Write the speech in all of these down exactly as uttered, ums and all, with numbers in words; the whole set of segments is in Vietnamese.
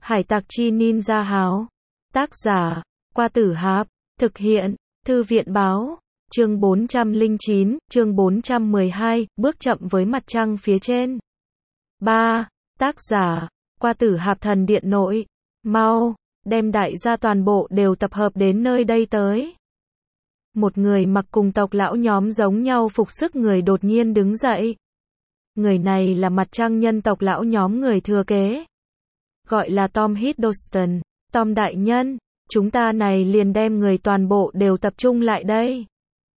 Hải tặc chi ninja háo. Tác giả, Qua Tử Hạp. Thực hiện, Thư viện báo. Chương bốn trăm lẻ chín, chương bốn trăm mười hai, bước chậm với mặt trăng phía trên. ba. Tác giả, Qua Tử Hạp. Thần điện nội. Mau, đem đại gia toàn bộ đều tập hợp đến nơi đây tới. Một người mặc cùng tộc lão nhóm giống nhau phục sức người đột nhiên đứng dậy. Người này là mặt trăng nhân tộc lão nhóm người thừa kế. Gọi là Tom Hiddleston. Tom đại nhân, chúng ta này liền đem người toàn bộ đều tập trung lại đây.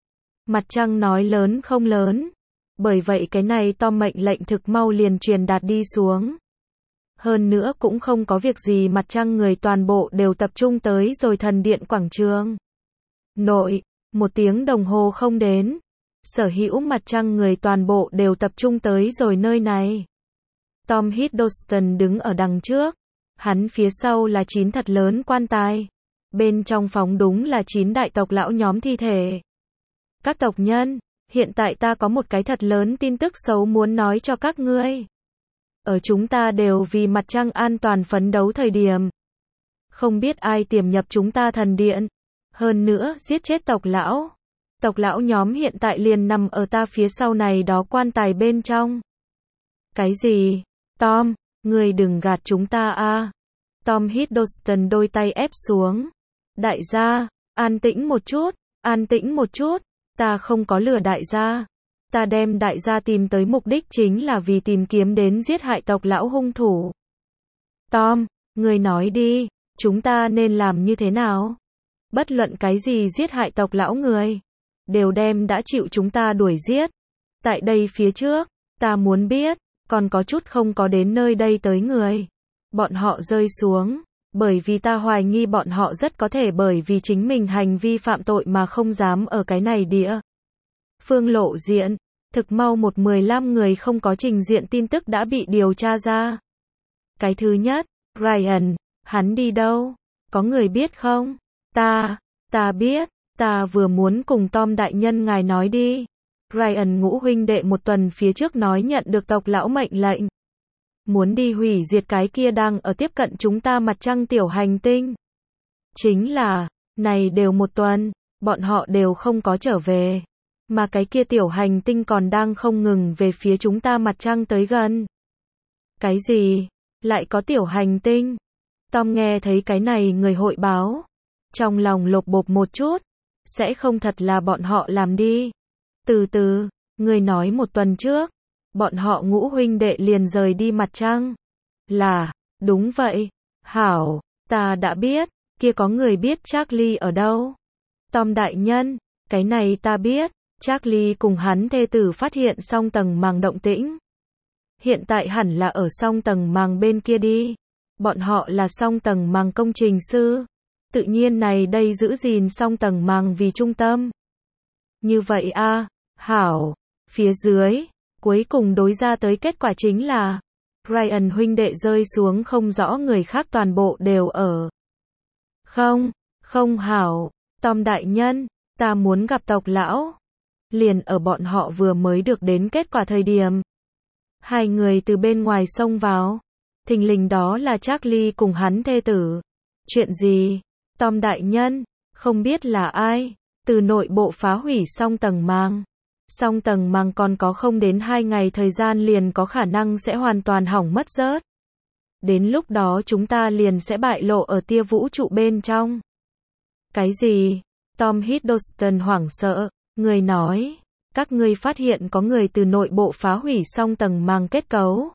Mặt trăng nói lớn không lớn. Bởi vậy cái này Tom mệnh lệnh thực mau liền truyền đạt đi xuống. Hơn nữa cũng không có việc gì, mặt trăng người toàn bộ đều tập trung tới rồi thần điện quảng trường nội. Một tiếng đồng hồ không đến, sở hữu mặt trăng người toàn bộ đều tập trung tới rồi nơi này. Tom Hiddleston đứng ở đằng trước, hắn phía sau là chín thật lớn quan tài. Bên trong phóng đúng là chín đại tộc lão nhóm thi thể. Các tộc nhân, hiện tại ta có một cái thật lớn tin tức xấu muốn nói cho các ngươi. Ở chúng ta đều vì mặt trăng an toàn phấn đấu thời điểm, không biết ai tiềm nhập chúng ta thần điện. Hơn nữa, giết chết tộc lão. Tộc lão nhóm hiện tại liền nằm ở ta phía sau này đó quan tài bên trong. Cái gì? Tom, ngươi đừng gạt chúng ta a. Tom Hiddleston đôi tay ép xuống. Đại gia, an tĩnh một chút, an tĩnh một chút. Ta không có lừa đại gia. Ta đem đại gia tìm tới mục đích chính là vì tìm kiếm đến giết hại tộc lão hung thủ. Tom, ngươi nói đi, chúng ta nên làm như thế nào? Bất luận cái gì giết hại tộc lão người, đều đem đã chịu chúng ta đuổi giết. Tại đây phía trước, ta muốn biết, còn có chút không có đến nơi đây tới người. Bọn họ rơi xuống, bởi vì ta hoài nghi bọn họ rất có thể bởi vì chính mình hành vi phạm tội mà không dám ở cái này địa phương lộ diện. Thực mau một mười lăm người không có trình diện tin tức đã bị điều tra ra. Cái thứ nhất, Ryan, hắn đi đâu? Có người biết không? Ta, ta biết, ta vừa muốn cùng Tom đại nhân ngài nói đi. Ryan ngũ huynh đệ một tuần phía trước nói nhận được tộc lão mệnh lệnh. Muốn đi hủy diệt cái kia đang ở tiếp cận chúng ta mặt trăng tiểu hành tinh. Chính là, này đều một tuần, bọn họ đều không có trở về. Mà cái kia tiểu hành tinh còn đang không ngừng về phía chúng ta mặt trăng tới gần. Cái gì? Lại có tiểu hành tinh? Tom nghe thấy cái này người hội báo. Trong lòng lột bột một chút. Sẽ không thật là bọn họ làm đi. Từ từ, người nói một tuần trước. Bọn họ ngũ huynh đệ liền rời đi mặt trăng. Là, đúng vậy. Hảo, ta đã biết. Kia có người biết Charlie ở đâu? Tom đại nhân, cái này ta biết. Charlie cùng hắn thê tử phát hiện song tầng màng động tĩnh. Hiện tại hẳn là ở song tầng màng bên kia đi. Bọn họ là song tầng màng công trình sư. Tự nhiên này đây giữ gìn song tầng màng vì trung tâm. Như vậy a, à, hảo. Phía dưới, cuối cùng đối ra tới kết quả chính là Ryan huynh đệ rơi xuống không rõ người khác toàn bộ đều ở. Không, không hảo. Tom đại nhân, ta muốn gặp tộc lão. Liền ở bọn họ vừa mới được đến kết quả thời điểm. Hai người từ bên ngoài xông vào. Thình lình đó là Charlie cùng hắn thê tử. Chuyện gì? Tom đại nhân, không biết là ai, từ nội bộ phá hủy song tầng màng. Song tầng màng còn có không đến hai ngày thời gian liền có khả năng sẽ hoàn toàn hỏng mất rớt. Đến lúc đó chúng ta liền sẽ bại lộ ở tia vũ trụ bên trong. Cái gì? Tom Hiddleston hoảng sợ. Người nói, các ngươi phát hiện có người từ nội bộ phá hủy song tầng màng kết cấu.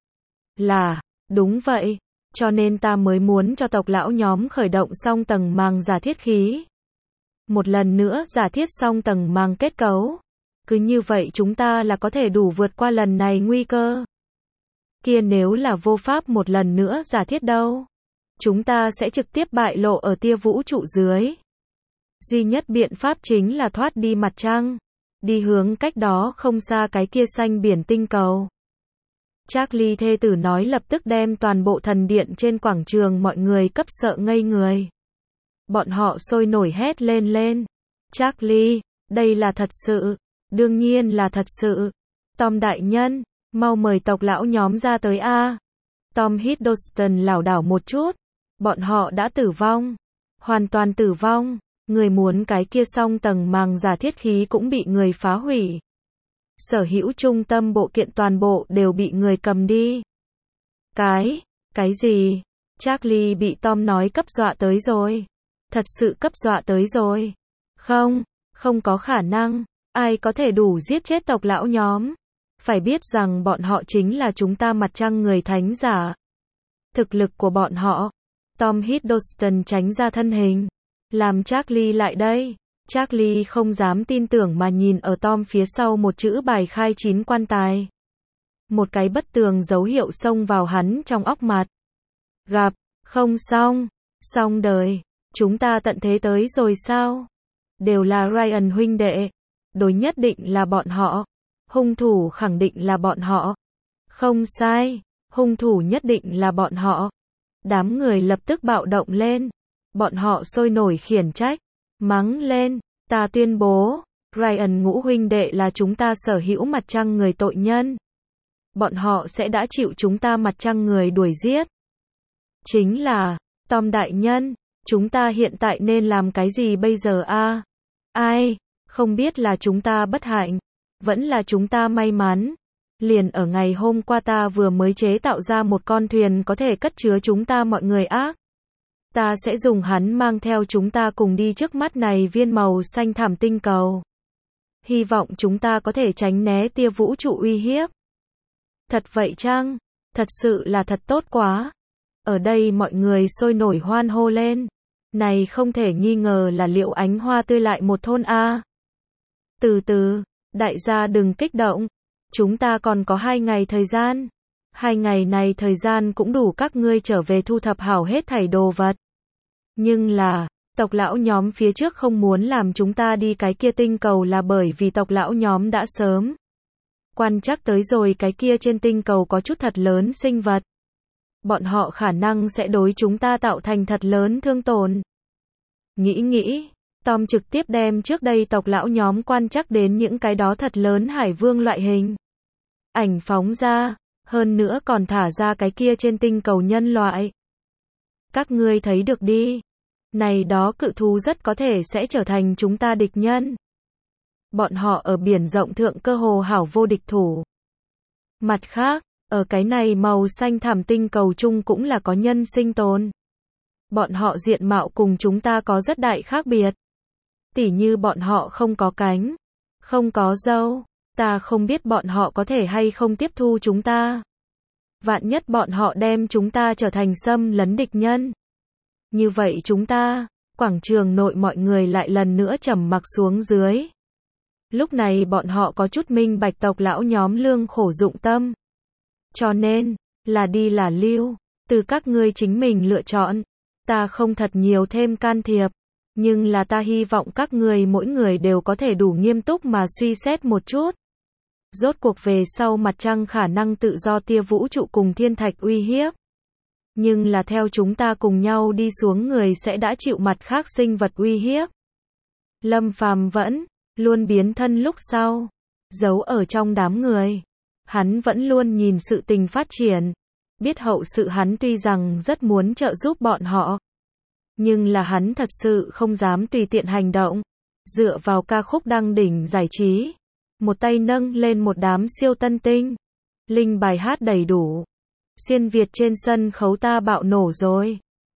Là, đúng vậy, cho nên ta mới muốn cho tộc lão nhóm khởi động song tầng màng giả thiết khí. Một lần nữa giả thiết song tầng màng kết cấu. Cứ như vậy chúng ta là có thể đủ vượt qua lần này nguy cơ. Kia nếu là vô pháp một lần nữa giả thiết đâu? Chúng ta sẽ trực tiếp bại lộ ở tia vũ trụ dưới. Duy nhất biện pháp chính là thoát đi mặt trăng. Đi hướng cách đó không xa cái kia xanh biển tinh cầu. Charlie thê tử nói lập tức đem toàn bộ thần điện trên quảng trường mọi người cấp sợ ngây người. Bọn họ sôi nổi hét lên lên. Charlie, đây là thật sự. Đương nhiên là thật sự. Tom đại nhân, mau mời tộc lão nhóm ra tới a. Tom Hiddleston lảo đảo một chút. Bọn họ đã tử vong. Hoàn toàn tử vong. Người muốn cái kia song tầng màng giả thiết khí cũng bị người phá hủy. Sở hữu trung tâm bộ kiện toàn bộ đều bị người cầm đi. Cái, cái gì? Charlie bị Tom nói cấp dọa tới rồi. Thật sự cấp dọa tới rồi. Không, không có khả năng. Ai có thể đủ giết chết tộc lão nhóm? Phải biết rằng bọn họ chính là chúng ta mặt trăng người thánh giả. Thực lực của bọn họ. Tom Hiddleston tránh ra thân hình. Làm Charlie lại đây. Charlie không dám tin tưởng mà nhìn ở Tom phía sau một chữ bài khai chín quan tài. Một cái bất tường dấu hiệu xông vào hắn trong óc mặt. Gặp, không xong, xong đời, chúng ta tận thế tới rồi sao? Đều là Ryan huynh đệ. Đối nhất định là bọn họ. Hung thủ khẳng định là bọn họ. Không sai, hung thủ nhất định là bọn họ. Đám người lập tức bạo động lên. Bọn họ sôi nổi khiển trách, mắng lên, ta tuyên bố, Ryan ngũ huynh đệ là chúng ta sở hữu mặt trăng người tội nhân. Bọn họ sẽ đã chịu chúng ta mặt trăng người đuổi giết. Chính là, Tom đại nhân, chúng ta hiện tại nên làm cái gì bây giờ a? Ai, không biết là chúng ta bất hạnh, vẫn là chúng ta may mắn. Liền ở ngày hôm qua ta vừa mới chế tạo ra một con thuyền có thể cất chứa chúng ta mọi người ác. Ta sẽ dùng hắn mang theo chúng ta cùng đi trước mắt này viên màu xanh thảm tinh cầu. Hy vọng chúng ta có thể tránh né tia vũ trụ uy hiếp. Thật vậy chăng? Thật sự là thật tốt quá. Ở đây mọi người sôi nổi hoan hô lên. Này không thể nghi ngờ là Liệu Ánh Hoa tươi lại một thôn A. Từ từ, đại gia đừng kích động. Chúng ta còn có hai ngày thời gian. Hai ngày này thời gian cũng đủ các ngươi trở về thu thập hảo hết thảy đồ vật. Nhưng là, tộc lão nhóm phía trước không muốn làm chúng ta đi cái kia tinh cầu là bởi vì tộc lão nhóm đã sớm quan trắc tới rồi cái kia trên tinh cầu có chút thật lớn sinh vật. Bọn họ khả năng sẽ đối chúng ta tạo thành thật lớn thương tổn. Nghĩ nghĩ, Tom trực tiếp đem trước đây tộc lão nhóm quan trắc đến những cái đó thật lớn hải vương loại hình. Ảnh phóng ra, hơn nữa còn thả ra cái kia trên tinh cầu nhân loại. Các ngươi thấy được đi. Này đó cự thú rất có thể sẽ trở thành chúng ta địch nhân. Bọn họ ở biển rộng thượng cơ hồ hảo vô địch thủ. Mặt khác, ở cái này màu xanh thảm tinh cầu chung cũng là có nhân sinh tồn. Bọn họ diện mạo cùng chúng ta có rất đại khác biệt. Tỉ như bọn họ không có cánh, không có râu, ta không biết bọn họ có thể hay không tiếp thu chúng ta. Vạn nhất bọn họ đem chúng ta trở thành xâm lấn địch nhân. Như vậy chúng ta, quảng trường nội mọi người lại lần nữa trầm mặc xuống dưới. Lúc này bọn họ có chút minh bạch tộc lão nhóm lương khổ dụng tâm. Cho nên, là đi là lưu, từ các ngươi chính mình lựa chọn. Ta không thật nhiều thêm can thiệp, nhưng là ta hy vọng các ngươi mỗi người đều có thể đủ nghiêm túc mà suy xét một chút. Rốt cuộc về sau mặt trăng khả năng tự do tia vũ trụ cùng thiên thạch uy hiếp. Nhưng là theo chúng ta cùng nhau đi xuống người sẽ đã chịu mặt khác sinh vật uy hiếp. Lâm Phàm vẫn luôn biến thân lúc sau, giấu ở trong đám người. Hắn vẫn luôn nhìn sự tình phát triển. Biết hậu sự hắn tuy rằng rất muốn trợ giúp bọn họ. Nhưng là hắn thật sự không dám tùy tiện hành động. Dựa vào ca khúc đăng đỉnh giải trí. Một tay nâng lên một đám siêu tân tinh. Linh bài hát đầy đủ. Xuyên Việt trên sân khấu ta bạo nổ rồi.